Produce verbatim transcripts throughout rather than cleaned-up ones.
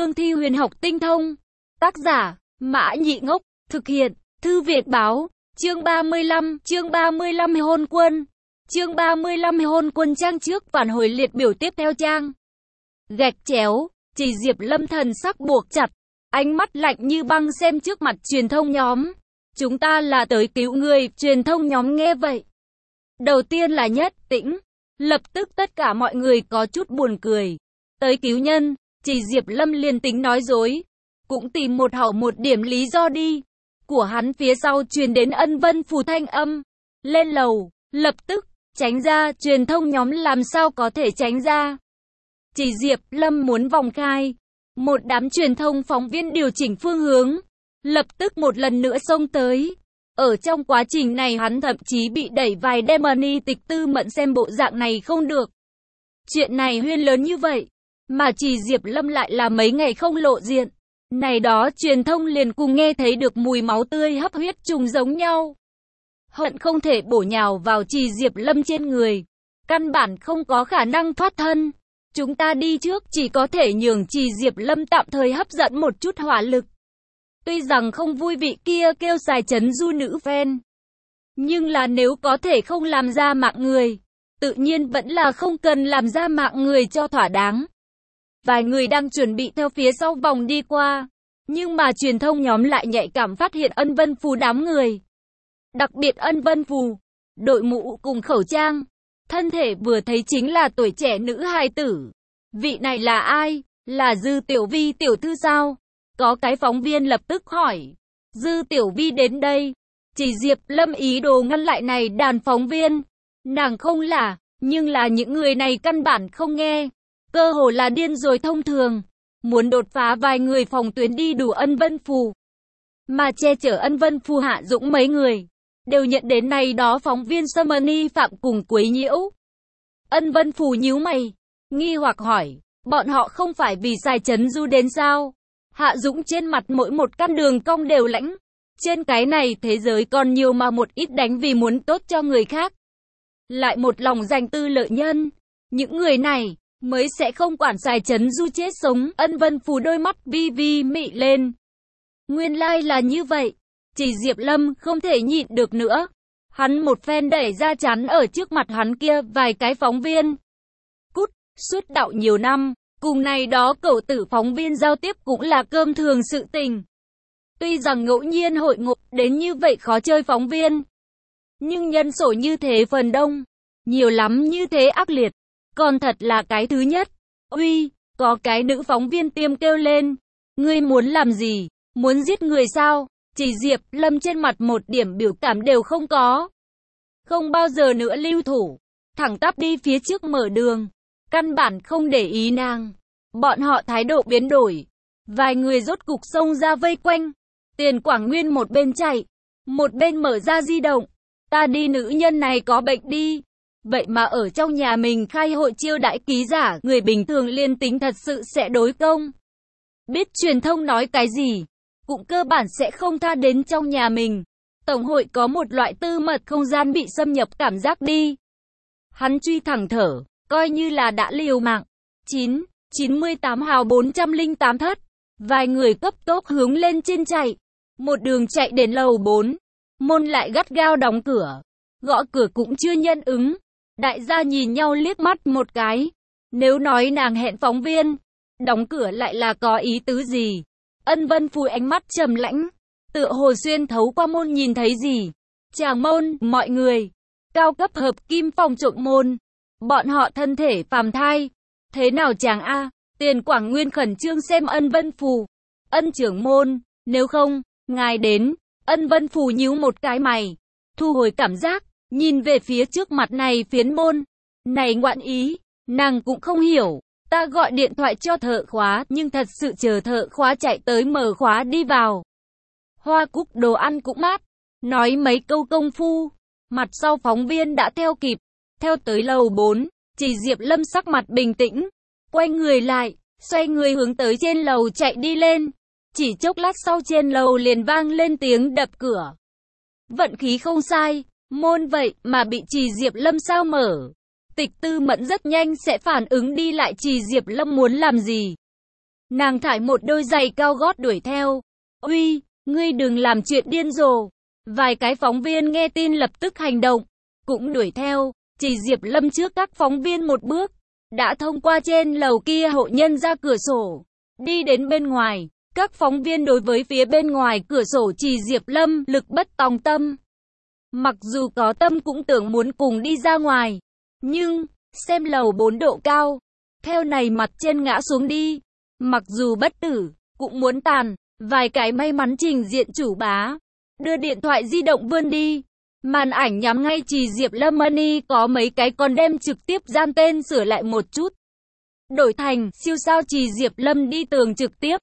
cương thi huyền học tinh thông. Tác giả, Mã Nhị Ngốc, thực hiện, Thư Việt Báo, chương ba mươi lăm, chương ba mươi lăm hôn quân. Chương ba mươi lăm hôn quân trang trước phản hồi liệt biểu tiếp theo trang. Gạch chéo, chỉ Diệp Lâm thần sắc buộc chặt, ánh mắt lạnh như băng xem trước mặt truyền thông nhóm. Chúng ta là tới cứu người, truyền thông nhóm nghe vậy. Đầu tiên là Nhất Tĩnh, lập tức tất cả mọi người có chút buồn cười. Tới cứu nhân, chỉ Diệp Lâm liền tính nói dối, cũng tìm một hậu một điểm lý do đi. Của hắn phía sau truyền đến Ân Vân Phù thanh âm. Lên lầu, lập tức, tránh ra, truyền thông nhóm làm sao có thể tránh ra. Chỉ Diệp Lâm muốn vòng khai. Một đám truyền thông phóng viên điều chỉnh phương hướng, lập tức một lần nữa xông tới. Ở trong quá trình này hắn thậm chí bị đẩy vài Demony Tịch Tư Mẫn xem bộ dạng này không được. Chuyện này huyên lớn như vậy, mà chỉ Diệp Lâm lại là mấy ngày không lộ diện. Này đó truyền thông liền cùng nghe thấy được mùi máu tươi hấp huyết trùng giống nhau. Hận không thể bổ nhào vào chỉ Diệp Lâm trên người. Căn bản không có khả năng thoát thân. Chúng ta đi trước chỉ có thể nhường chỉ Diệp Lâm tạm thời hấp dẫn một chút hỏa lực. Tuy rằng không vui vị kia kêu xài chấn du nữ fan. Nhưng là nếu có thể không làm ra mạng người, tự nhiên vẫn là không cần làm ra mạng người cho thỏa đáng. Vài người đang chuẩn bị theo phía sau vòng đi qua. Nhưng mà truyền thông nhóm lại nhạy cảm phát hiện Ân Vân Phù đám người. Đặc biệt Ân Vân Phù, đội mũ cùng khẩu trang. Thân thể vừa thấy chính là tuổi trẻ nữ hài tử. Vị này là ai? Là Dư Tiểu Vi tiểu thư sao? Có cái phóng viên lập tức hỏi. Dư Tiểu Vi đến đây. Chỉ Diệp Lâm ý đồ ngăn lại này đàn phóng viên. Nàng không là, nhưng là những người này căn bản không nghe. Cơ hồ là điên rồi thông thường. Muốn đột phá vài người phòng tuyến đi đủ Ân Vân Phù. Mà che chở Ân Vân Phù Hạ Dũng mấy người. Đều nhận đến này đó phóng viên Summoning phạm cùng quấy nhiễu. Ân Vân Phù nhíu mày, nghi hoặc hỏi, bọn họ không phải vì xài chấn du đến sao? Hạ Dũng trên mặt mỗi một căn đường cong đều lãnh. Trên cái này thế giới còn nhiều mà một ít đánh vì muốn tốt cho người khác. Lại một lòng dành tư lợi nhân. Những người này mới sẽ không quản xài chấn du chết sống. Ân Vân Phù đôi mắt vi vi mị lên. Nguyên lai là như vậy. Chỉ Diệp Lâm không thể nhịn được nữa. Hắn một phen đẩy ra chắn ở trước mặt hắn kia vài cái phóng viên. Cút, suốt đạo nhiều năm, cùng này đó cậu tử phóng viên giao tiếp cũng là cơm thường sự tình. Tuy rằng ngẫu nhiên hội ngộ đến như vậy khó chơi phóng viên. Nhưng nhân số như thế phần đông, nhiều lắm như thế ác liệt. Còn thật là cái thứ nhất. Uy, có cái nữ phóng viên tiêm kêu lên. Ngươi muốn làm gì? Muốn giết người sao? Chỉ Diệp Lâm trên mặt một điểm biểu cảm đều không có. Không bao giờ nữa lưu thủ. Thẳng tắp đi phía trước mở đường. Căn bản không để ý nàng. Bọn họ thái độ biến đổi. Vài người rốt cục xông ra vây quanh. Tiền Quảng Nguyên một bên chạy. Một bên mở ra di động. Ta đi, nữ nhân này có bệnh đi. Vậy mà ở trong nhà mình khai hội chiêu đãi ký giả. Người bình thường liên tính thật sự sẽ đối công. Biết truyền thông nói cái gì, cũng cơ bản sẽ không tha đến trong nhà mình. Tổng hội có một loại tư mật không gian bị xâm nhập cảm giác đi. Hắn truy thẳng thở, coi như là đã liều mạng. chín, chín mươi tám hào bốn trăm lẻ tám thất. Vài người cấp tốc hướng lên trên chạy. Một đường chạy đến lầu bốn. Môn lại gắt gao đóng cửa. Gõ cửa cũng chưa nhân ứng. Đại gia nhìn nhau liếc mắt một cái. Nếu nói nàng hẹn phóng viên, đóng cửa lại là có ý tứ gì? Ân Vân Phù ánh mắt trầm lãnh, tựa hồ xuyên thấu qua môn nhìn thấy gì. Chàng môn, mọi người, cao cấp hợp kim phòng trộm môn. Bọn họ thân thể phàm thai. Thế nào chàng a? Tiền Quảng Nguyên khẩn trương xem Ân Vân Phù. Ân trưởng môn, nếu không, ngài đến. Ân Vân Phù nhíu một cái mày, thu hồi cảm giác, nhìn về phía trước mặt này phiến môn. Này ngoạn ý, nàng cũng không hiểu. Ta gọi điện thoại cho thợ khóa, nhưng thật sự chờ thợ khóa chạy tới mở khóa đi vào. Hoa cúc đồ ăn cũng mát. Nói mấy câu công phu, mặt sau phóng viên đã theo kịp. Theo tới lầu bốn, chỉ Diệp Lâm sắc mặt bình tĩnh. Quay người lại, xoay người hướng tới trên lầu chạy đi lên. Chỉ chốc lát sau trên lầu liền vang lên tiếng đập cửa. Vận khí không sai, môn vậy mà bị chỉ Diệp Lâm sao mở. Tịch Tư Mẫn rất nhanh sẽ phản ứng đi lại chỉ Diệp Lâm muốn làm gì. Nàng thải một đôi giày cao gót đuổi theo. Uy, ngươi đừng làm chuyện điên rồ. Vài cái phóng viên nghe tin lập tức hành động, cũng đuổi theo. Chỉ Diệp Lâm trước các phóng viên một bước, đã thông qua trên lầu kia hộ nhân ra cửa sổ, đi đến bên ngoài. Các phóng viên đối với phía bên ngoài cửa sổ Chỉ Diệp Lâm lực bất tòng tâm. Mặc dù có tâm cũng tưởng muốn cùng đi ra ngoài, nhưng xem lầu bốn độ cao, theo này mặt trên ngã xuống đi, mặc dù bất tử, cũng muốn tàn. Vài cái may mắn trình diện chủ bá, đưa điện thoại di động vươn đi, màn ảnh nhắm ngay Chỉ Diệp Lâm Money có mấy cái còn đem trực tiếp gian tên sửa lại một chút, đổi thành siêu sao Chỉ Diệp Lâm đi tường trực tiếp.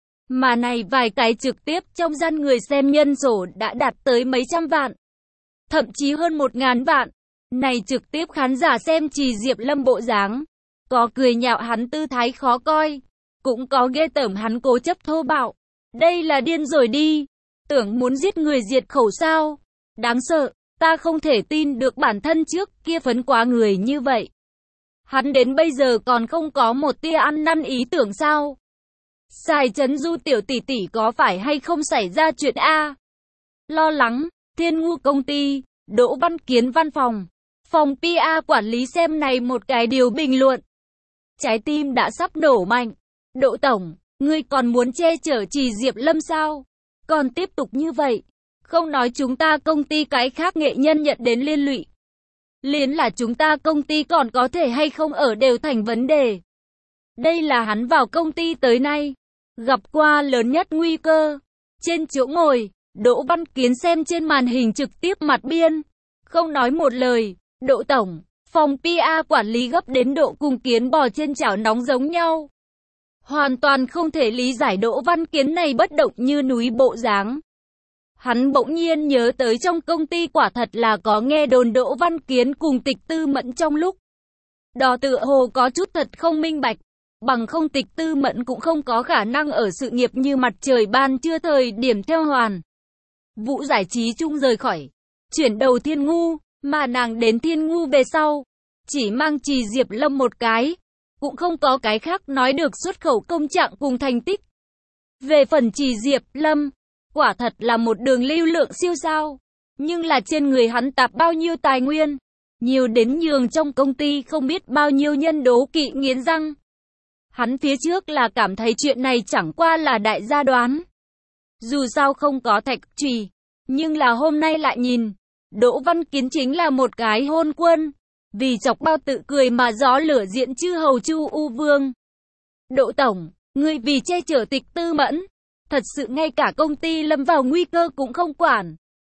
Mà này vài cái trực tiếp trong gian người xem nhân số đã đạt tới mấy trăm vạn, thậm chí hơn một ngàn vạn. Này trực tiếp khán giả xem Chỉ Diệp Lâm bộ dáng, có cười nhạo hắn tư thái khó coi, cũng có ghê tởm hắn cố chấp thô bạo. Đây là điên rồi đi, tưởng muốn giết người diệt khẩu sao? Đáng sợ, ta không thể tin được bản thân trước kia phấn quá người như vậy. Hắn đến bây giờ còn không có một tia ăn năn ý tưởng sao? Sài Trấn Du tiểu tỷ tỷ có phải hay không xảy ra chuyện a? Lo lắng, Thiên Ngu công ty, Đỗ Văn Kiến văn phòng, phòng pê e quản lý xem này một cái điều bình luận. Trái tim đã sắp nổ mạnh. Đỗ tổng, ngươi còn muốn che chở Chỉ Diệp Lâm sao? Còn tiếp tục như vậy, không nói chúng ta công ty cái khác nghệ nhân nhận đến liên lụy, liền là chúng ta công ty còn có thể hay không ở đều thành vấn đề. Đây là hắn vào công ty tới nay gặp qua lớn nhất nguy cơ. Trên chỗ ngồi, Đỗ Văn Kiến xem trên màn hình trực tiếp mặt biên, không nói một lời. Đỗ tổng, phòng pê e quản lý gấp đến độ cùng kiến bò trên chảo nóng giống nhau. Hoàn toàn không thể lý giải Đỗ Văn Kiến này bất động như núi bộ dáng. Hắn bỗng nhiên nhớ tới trong công ty quả thật là có nghe đồn Đỗ Văn Kiến cùng Tịch Tư Mẫn trong lúc đó tựa hồ có chút thật không minh bạch. Bằng không Tịch Tư Mẫn cũng không có khả năng ở sự nghiệp như mặt trời ban trưa thời điểm theo Hoàn Vũ giải trí chung rời khỏi, chuyển đầu Thiên Ngu, mà nàng đến Thiên Ngu về sau, chỉ mang Chỉ Diệp Lâm một cái, cũng không có cái khác nói được xuất khẩu công trạng cùng thành tích. Về phần Chỉ Diệp Lâm, quả thật là một đường lưu lượng siêu sao, nhưng là trên người hắn tạp bao nhiêu tài nguyên, nhiều đến nhường trong công ty không biết bao nhiêu nhân đố kỵ nghiến răng. Hắn phía trước là cảm thấy chuyện này chẳng qua là đại gia đoán, dù sao không có thạch trùy, nhưng là hôm nay lại nhìn, Đỗ Văn Kiến chính là một cái hôn quân, vì chọc bao tự cười mà gió lửa diện chư hầu Chu U Vương. Đỗ tổng, ngươi vì che chở Tịch Tư Mẫn, thật sự ngay cả công ty lâm vào nguy cơ cũng không quản.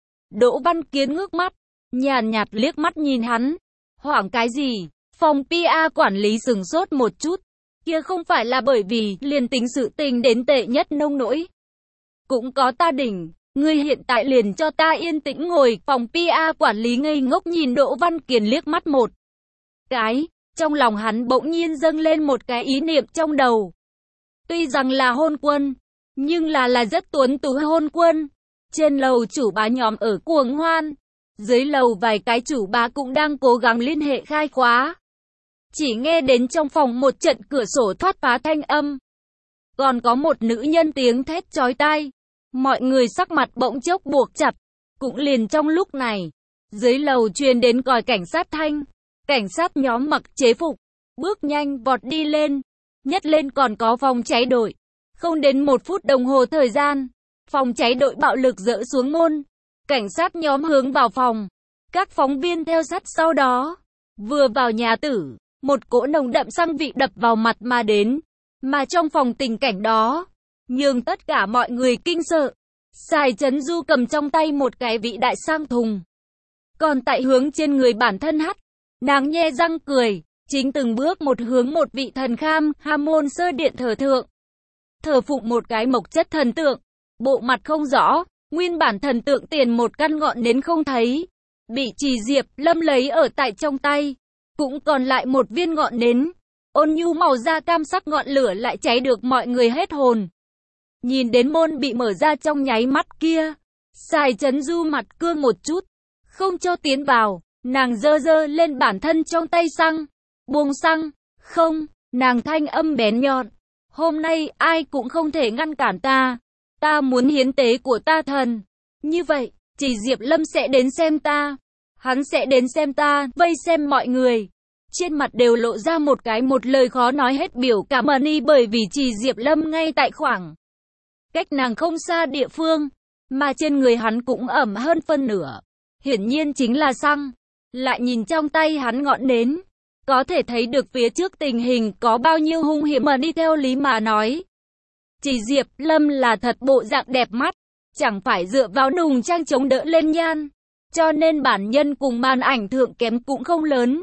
Đỗ Văn Kiến ngước mắt, nhàn nhạt liếc mắt nhìn hắn, hoảng cái gì? Phòng pê e quản lý sừng sốt một chút, kia không phải là bởi vì liền tính sự tình đến tệ nhất nông nỗi. Cũng có ta đỉnh, ngươi hiện tại liền cho ta yên tĩnh ngồi. Phòng pê e quản lý ngây ngốc nhìn Đỗ Văn Kiến liếc mắt một cái, trong lòng hắn bỗng nhiên dâng lên một cái ý niệm trong đầu. Tuy rằng là hôn quân, nhưng là là rất tuấn tú hôn quân. Trên lầu chủ bá nhóm ở cuồng hoan, dưới lầu vài cái chủ bá cũng đang cố gắng liên hệ khai khóa. Chỉ nghe đến trong phòng một trận cửa sổ thoát phá thanh âm, còn có một nữ nhân tiếng thét chói tai. Mọi người sắc mặt bỗng chốc buộc chặt. Cũng liền trong lúc này, dưới lầu truyền đến còi cảnh sát thanh. Cảnh sát nhóm mặc chế phục, bước nhanh vọt đi lên. Nhất lên còn có phòng cháy đội. Không đến một phút đồng hồ thời gian, phòng cháy đội bạo lực dỡ xuống môn. Cảnh sát nhóm hướng vào phòng. Các phóng viên theo sát sau đó. Vừa vào nhà tử, một cỗ nồng đậm xăng vị đập vào mặt mà đến. Mà trong phòng tình cảnh đó, nhường tất cả mọi người kinh sợ. Sài Trấn Du cầm trong tay một cái vị đại sang thùng, còn tại hướng trên người bản thân hắt. Nàng nhe răng cười, chính từng bước một hướng một vị thần kham, ha môn sơ điện thờ thượng. Thờ phụng một cái mộc chất thần tượng, bộ mặt không rõ, nguyên bản thần tượng tiền một căn ngọn nến không thấy, bị Chỉ Diệp Lâm lấy ở tại trong tay, cũng còn lại một viên ngọn nến. Ôn nhu màu da cam sắc ngọn lửa lại cháy được mọi người hết hồn. Nhìn đến môn bị mở ra trong nháy mắt kia, Sài Trấn Du mặt cương một chút, không cho tiến vào. Nàng dơ dơ lên bản thân trong tay xăng, buông xăng. Không, nàng thanh âm bén nhọn, Hôm nay ai cũng không thể ngăn cản ta. Ta muốn hiến tế của ta thần. Như vậy, chỉ Diệp Lâm sẽ đến xem ta. Hắn sẽ đến xem ta, vây xem mọi người. Trên mặt đều lộ ra một cái một lời khó nói hết biểu cảm ẩn y, bởi vì chỉ Diệp Lâm ngay tại khoảng cách nàng không xa địa phương, mà trên người hắn cũng ẩm hơn phân nửa. Hiển nhiên chính là xăng. Lại nhìn trong tay hắn ngọn nến, có thể thấy được phía trước tình hình có bao nhiêu hung hiểm. Ẩn y theo lý mà nói, chỉ Diệp Lâm là thật bộ dạng đẹp mắt, chẳng phải dựa vào nùng trang chống đỡ lên nhan, cho nên bản nhân cùng màn ảnh thượng kém cũng không lớn.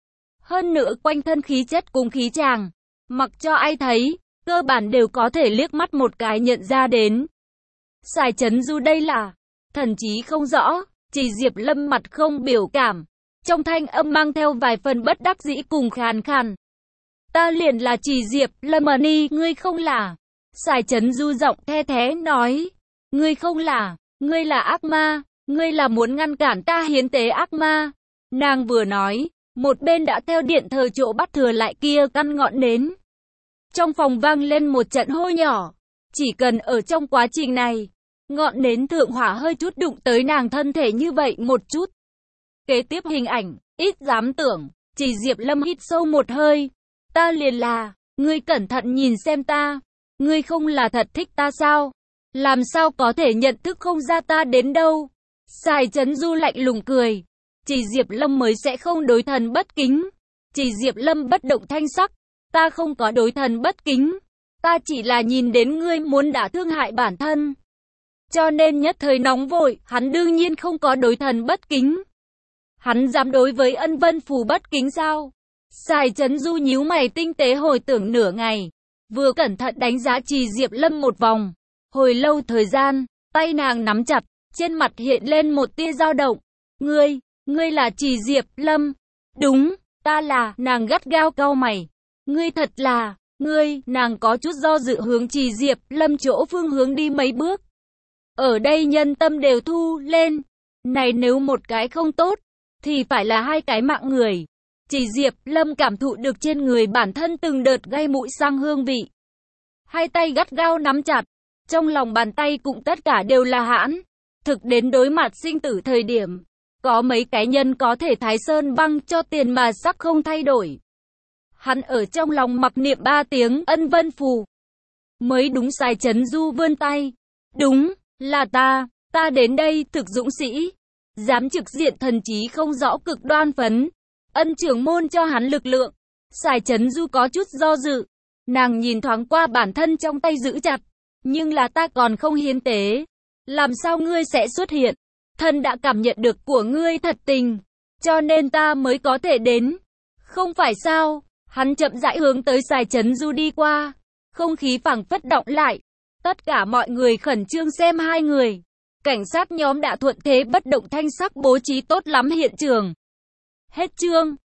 Hơn nữa quanh thân khí chất cùng khí chàng, mặc cho ai thấy, cơ bản đều có thể liếc mắt một cái nhận ra đến. Sài Chấn Du đây là thần trí không rõ. Chỉ Diệp Lâm mặt không biểu cảm, trong thanh âm mang theo vài phần bất đắc dĩ cùng khàn khàn. Ta liền là chỉ Diệp Lâm. Ẩn y, ngươi không là. Sài Chấn Du giọng the thé nói, ngươi không là, ngươi là ác ma, ngươi là muốn ngăn cản ta hiến tế ác ma. Nàng vừa nói, một bên đã theo điện thờ chỗ bắt thừa lại kia căn ngọn nến. Trong phòng vang lên một trận hô nhỏ, chỉ cần ở trong quá trình này, ngọn nến thượng hỏa hơi chút đụng tới nàng thân thể như vậy một chút. Kế tiếp hình ảnh, ít dám tưởng, chỉ Diệp Lâm hít sâu một hơi. Ta liền là, ngươi cẩn thận nhìn xem ta, ngươi không là thật thích ta sao? Làm sao có thể nhận thức không ra ta đến đâu? Sài Chấn Du lạnh lùng cười, chỉ Diệp Lâm mới sẽ không đối thần bất kính. Chỉ Diệp Lâm bất động thanh sắc, ta không có đối thần bất kính, ta chỉ là nhìn đến ngươi muốn đả thương hại bản thân, cho nên nhất thời nóng vội. Hắn đương nhiên không có đối thần bất kính. Hắn dám đối với Ân Vân Phù bất kính sao? Sài Chấn Du nhíu mày tinh tế hồi tưởng nửa ngày, vừa cẩn thận đánh giá Chỉ Diệp Lâm một vòng. Hồi lâu thời gian, tay nàng nắm chặt, trên mặt hiện lên một tia dao động. Ngươi, ngươi là Chỉ Diệp Lâm? Đúng, ta là. Nàng gắt gao cau mày. Ngươi thật là, ngươi, nàng có chút do dự hướng Chỉ Diệp Lâm chỗ phương hướng đi mấy bước. Ở đây nhân tâm đều thu lên. Này nếu một cái không tốt, thì phải là hai cái mạng người. Chỉ Diệp Lâm cảm thụ được trên người bản thân từng đợt gây mũi sang hương vị. Hai tay gắt gao nắm chặt, trong lòng bàn tay cũng tất cả đều là hãn. Thực đến đối mặt sinh tử thời điểm, có mấy cái nhân có thể thái sơn băng cho tiền mà sắc không thay đổi. Hắn ở trong lòng mặc niệm ba tiếng Ân Vân Phù. Mới đúng. Sài Chấn Du vươn tay. Đúng, là ta, ta đến đây thực dũng sĩ, dám trực diện thần trí không rõ cực đoan phấn. Ân trưởng môn cho hắn lực lượng. Sài Chấn Du có chút do dự, nàng nhìn thoáng qua bản thân trong tay giữ chặt, nhưng là ta còn không hiến tế, làm sao ngươi sẽ xuất hiện? Thân đã cảm nhận được của ngươi thật tình, cho nên ta mới có thể đến, không phải sao? Hắn chậm rãi hướng tới Sài Chấn Du đi qua, không khí phảng phất động lại. Tất cả mọi người khẩn trương xem hai người. Cảnh sát nhóm đã thuận thế bất động thanh sắc bố trí tốt lắm hiện trường. Hết chương.